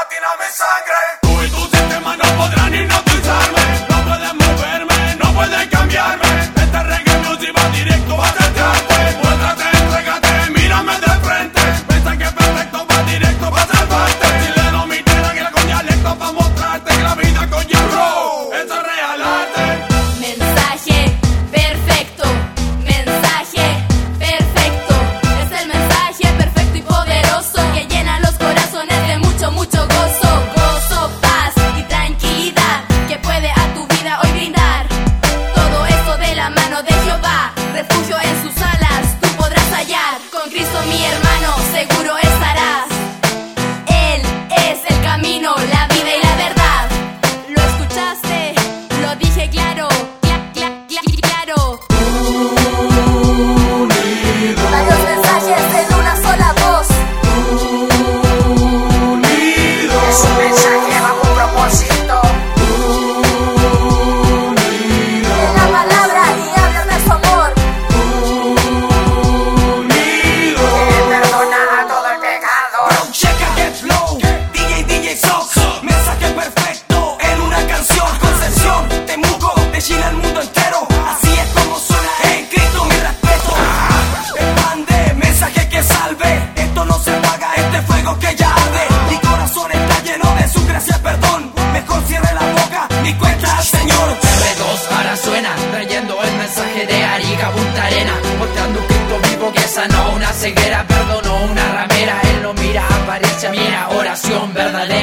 máquina mi sangre. Tú y tu sistema no podrán hipnotizarme. No pueden moverme, no pueden cambiarme. Este reggae music va directo a centrarte. Muéstrate, entrégate, mírame de frente. Piensa que es perfecto, va directo para salvarte. Si le doy mi tela que con dialecto pa' mostrarte que la vida con Jabro, eso es real arte. Mensaje perfecto, mensaje perfecto. Es el mensaje perfecto y poderoso que llena los corazones de mucho, mucho gozo. Gozo, paz y tranquilidad que puede a tu vida hoy brindar. Todo eso de la mano de Jehová, refugio en sus alas tú podrás hallar. Con Cristo mi hermano seguro estarás. Él es el camino, la vida y la verdad. ¿Lo escuchaste? Lo dije claro, claro. Varios mensajes en una sola voz. Es un mensaje bajo un propósito. En la palabra y hablan de su amor. Que perdona a todo el pecado. Checa Get Flow, DJ Sox. Mensaje perfecto en una canción. Concepción, Temuco, de Chile al mundo entero. Así es como suena en Cristo, mi respeto. Expande, mensaje que salve. Esto no se apaga, este fuego que ya arde. Mi corazón está lleno de su gracia, perdón. Mejor cierre la boca y cuenta al Señor. R2 ahora suena, trayendo el mensaje de Arica, Punta Arena, mostrando un Cristo vivo que sanó una ceguera, perdonó una ramera. Él no mira, apariencia, mira, oración verdadera.